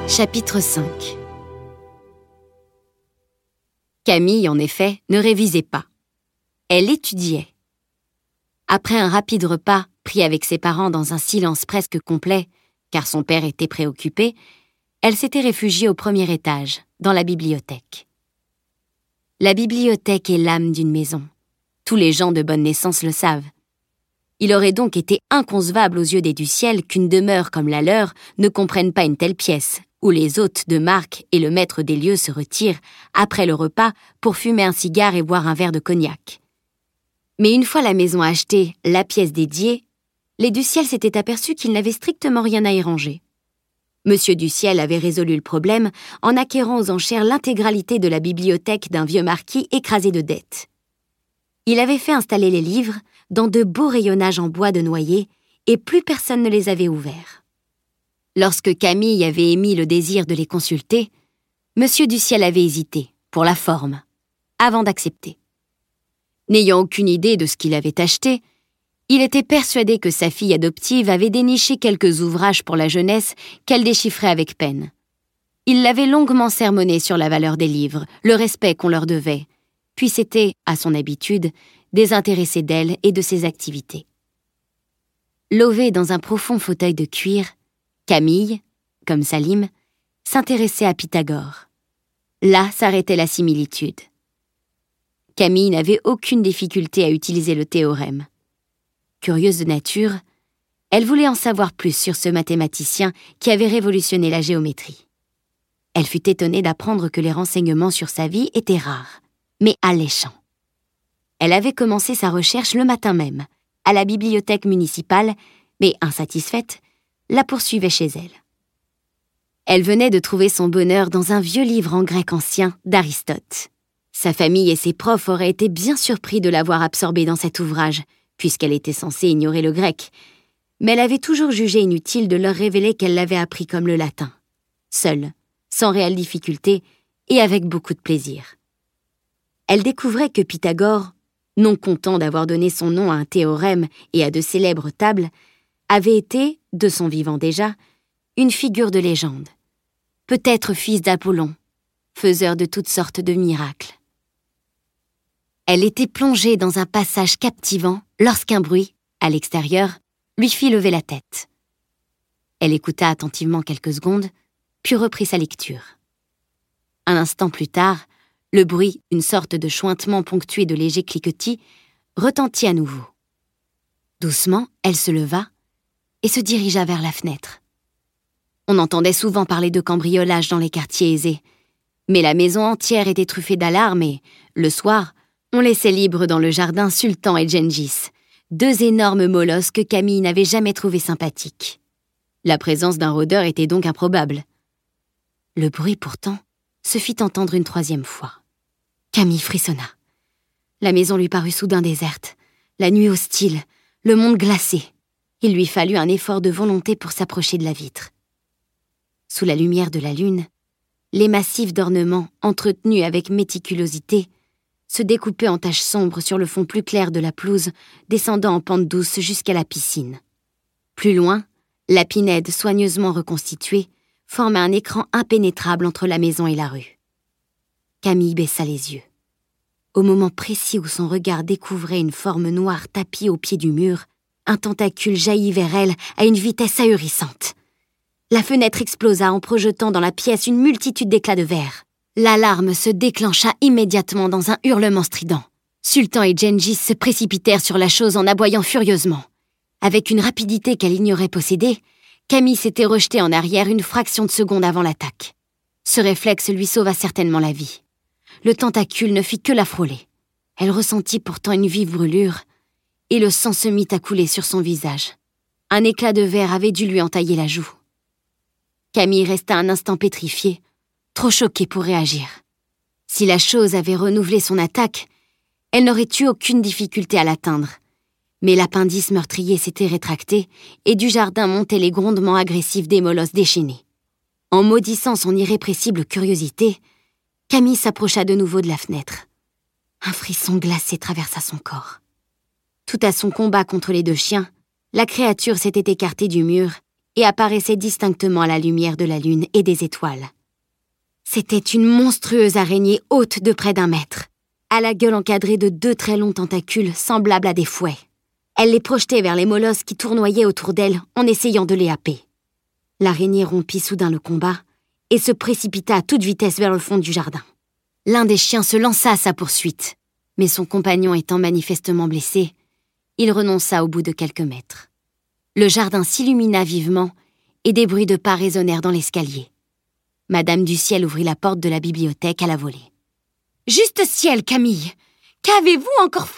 Chapitre 5. Camille, en effet, ne révisait pas. Elle étudiait. Après un rapide repas, pris avec ses parents dans un silence presque complet, car son père était préoccupé, elle s'était réfugiée au premier étage, dans la bibliothèque. La bibliothèque est l'âme d'une maison. Tous les gens de bonne naissance le savent. Il aurait donc été inconcevable aux yeux des du ciel qu'une demeure comme la leur ne comprenne pas une telle pièce, où les hôtes de marque et le maître des lieux se retirent, après le repas, pour fumer un cigare et boire un verre de cognac. Mais une fois la maison achetée, la pièce dédiée, les Duciel s'étaient aperçus qu'ils n'avaient strictement rien à y ranger. Monsieur Duciel avait résolu le problème en acquérant aux enchères l'intégralité de la bibliothèque d'un vieux marquis écrasé de dettes. Il avait fait installer les livres dans de beaux rayonnages en bois de noyer et plus personne ne les avait ouverts. Lorsque Camille avait émis le désir de les consulter, Monsieur Duciel avait hésité, pour la forme, avant d'accepter. N'ayant aucune idée de ce qu'il avait acheté, il était persuadé que sa fille adoptive avait déniché quelques ouvrages pour la jeunesse qu'elle déchiffrait avec peine. Il l'avait longuement sermonné sur la valeur des livres, le respect qu'on leur devait, puis s'était, à son habitude, désintéressé d'elle et de ses activités. Lové dans un profond fauteuil de cuir, Camille, comme Salim, s'intéressait à Pythagore. Là s'arrêtait la similitude. Camille n'avait aucune difficulté à utiliser le théorème. Curieuse de nature, elle voulait en savoir plus sur ce mathématicien qui avait révolutionné la géométrie. Elle fut étonnée d'apprendre que les renseignements sur sa vie étaient rares, mais alléchants. Elle avait commencé sa recherche le matin même, à la bibliothèque municipale, mais insatisfaite, la poursuivait chez elle. Elle venait de trouver son bonheur dans un vieux livre en grec ancien d'Aristote. Sa famille et ses profs auraient été bien surpris de l'avoir absorbée dans cet ouvrage, puisqu'elle était censée ignorer le grec, mais elle avait toujours jugé inutile de leur révéler qu'elle l'avait appris comme le latin, seule, sans réelle difficulté et avec beaucoup de plaisir. Elle découvrait que Pythagore, non content d'avoir donné son nom à un théorème et à de célèbres tables, avait été, de son vivant déjà, une figure de légende, peut-être fils d'Apollon, faiseur de toutes sortes de miracles. Elle était plongée dans un passage captivant lorsqu'un bruit, à l'extérieur, lui fit lever la tête. Elle écouta attentivement quelques secondes, puis reprit sa lecture. Un instant plus tard, le bruit, une sorte de chointement ponctué de légers cliquetis, retentit à nouveau. Doucement, elle se leva et se dirigea vers la fenêtre. On entendait souvent parler de cambriolage dans les quartiers aisés, mais la maison entière était truffée d'alarmes et, le soir, on laissait libres dans le jardin Sultan et Gengis, deux énormes molosses que Camille n'avait jamais trouvés sympathiques. La présence d'un rôdeur était donc improbable. Le bruit, pourtant, se fit entendre une troisième fois. Camille frissonna. La maison lui parut soudain déserte, la nuit hostile, le monde glacé. Il lui fallut un effort de volonté pour s'approcher de la vitre. Sous la lumière de la lune, les massifs d'ornements, entretenus avec méticulosité, se découpaient en taches sombres sur le fond plus clair de la pelouse, descendant en pente douce jusqu'à la piscine. Plus loin, la pinède soigneusement reconstituée formait un écran impénétrable entre la maison et la rue. Camille baissa les yeux. Au moment précis où son regard découvrait une forme noire tapie au pied du mur, un tentacule jaillit vers elle à une vitesse ahurissante. La fenêtre explosa en projetant dans la pièce une multitude d'éclats de verre. L'alarme se déclencha immédiatement dans un hurlement strident. Sultan et Gengis se précipitèrent sur la chose en aboyant furieusement. Avec une rapidité qu'elle ignorait posséder, Camille s'était rejetée en arrière une fraction de seconde avant l'attaque. Ce réflexe lui sauva certainement la vie. Le tentacule ne fit que la frôler. Elle ressentit pourtant une vive brûlure, et le sang se mit à couler sur son visage. Un éclat de verre avait dû lui entailler la joue. Camille resta un instant pétrifiée, trop choquée pour réagir. Si la chose avait renouvelé son attaque, elle n'aurait eu aucune difficulté à l'atteindre. Mais l'appendice meurtrier s'était rétracté et du jardin montaient les grondements agressifs des molosses déchaînés. En maudissant son irrépressible curiosité, Camille s'approcha de nouveau de la fenêtre. Un frisson glacé traversa son corps. Tout à son combat contre les deux chiens, la créature s'était écartée du mur et apparaissait distinctement à la lumière de la lune et des étoiles. C'était une monstrueuse araignée haute de près d'1 mètre, à la gueule encadrée de 2 très longs tentacules semblables à des fouets. Elle les projetait vers les molosses qui tournoyaient autour d'elle en essayant de les happer. L'araignée rompit soudain le combat et se précipita à toute vitesse vers le fond du jardin. L'un des chiens se lança à sa poursuite, mais son compagnon étant manifestement blessé, il renonça au bout de quelques mètres. Le jardin s'illumina vivement et des bruits de pas résonnèrent dans l'escalier. Madame du Ciel ouvrit la porte de la bibliothèque à la volée. « Juste ciel, Camille! Qu'avez-vous encore fait ?»